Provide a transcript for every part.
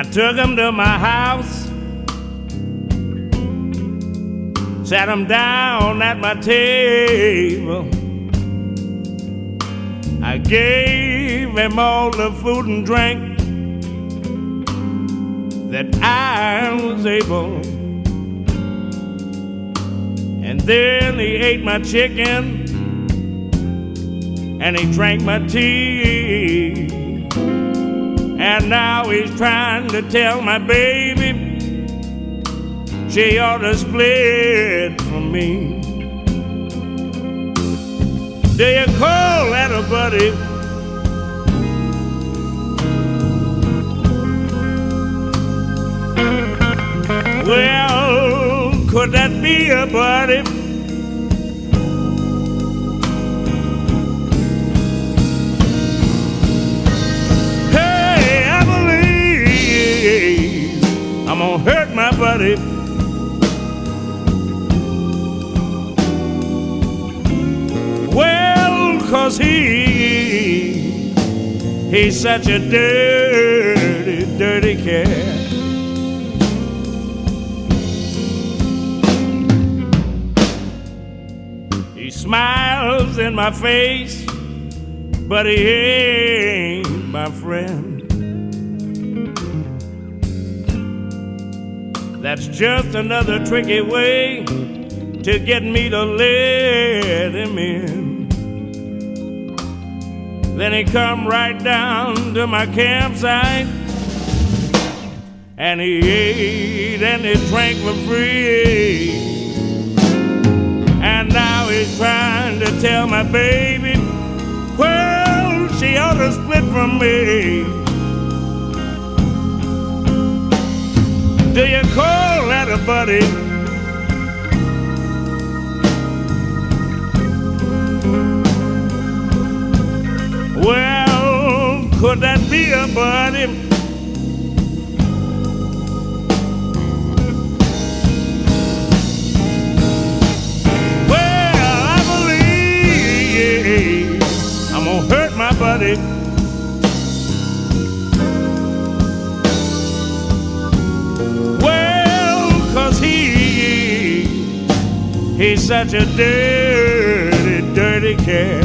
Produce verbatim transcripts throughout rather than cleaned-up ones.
took him to my house, sat him down at my table. I gave him all the food and drink that I was able. And then he ate my chicken and he drank my tea. And now he's trying to tell my baby she ought to split from me. Do you call that a buddy? Well, could that be a buddy? Hey, I believe I'm gonna hurt my buddy. Well, 'cause he, he's such a dirty, dirty cat. He smiles in my face, but he ain't my friend. That's just another tricky way to get me to let him in. Then he come right down to my campsite, and he ate and he drank for free. And now he's trying to tell my baby, well, she ought to split from me. Do you call that a buddy? Well, could that be a buddy? Well, I believe I'm gonna hurt my buddy. Well, 'cause he, he's such a dirty, dirty cat.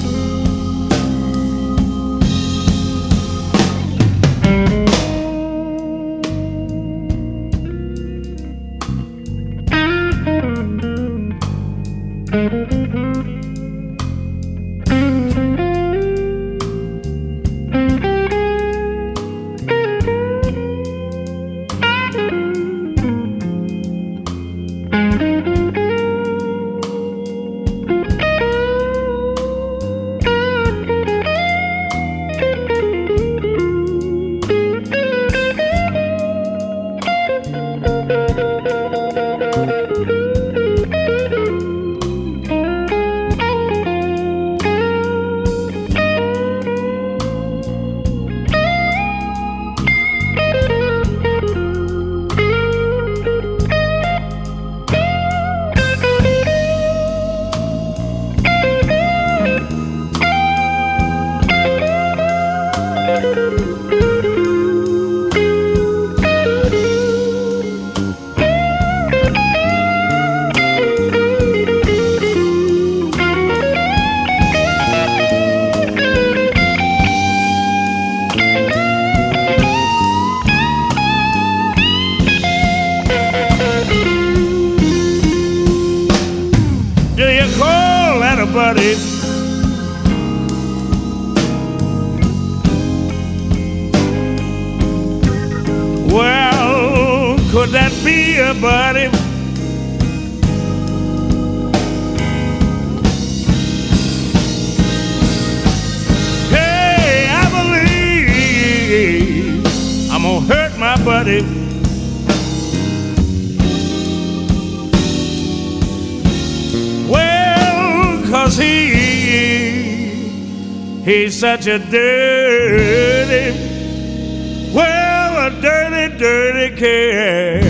Buddy, well, could that be a buddy? Hey, I believe I'm gonna hurt my buddy. Well, 'cause he, he's such a dirty, well, a dirty, dirty cat.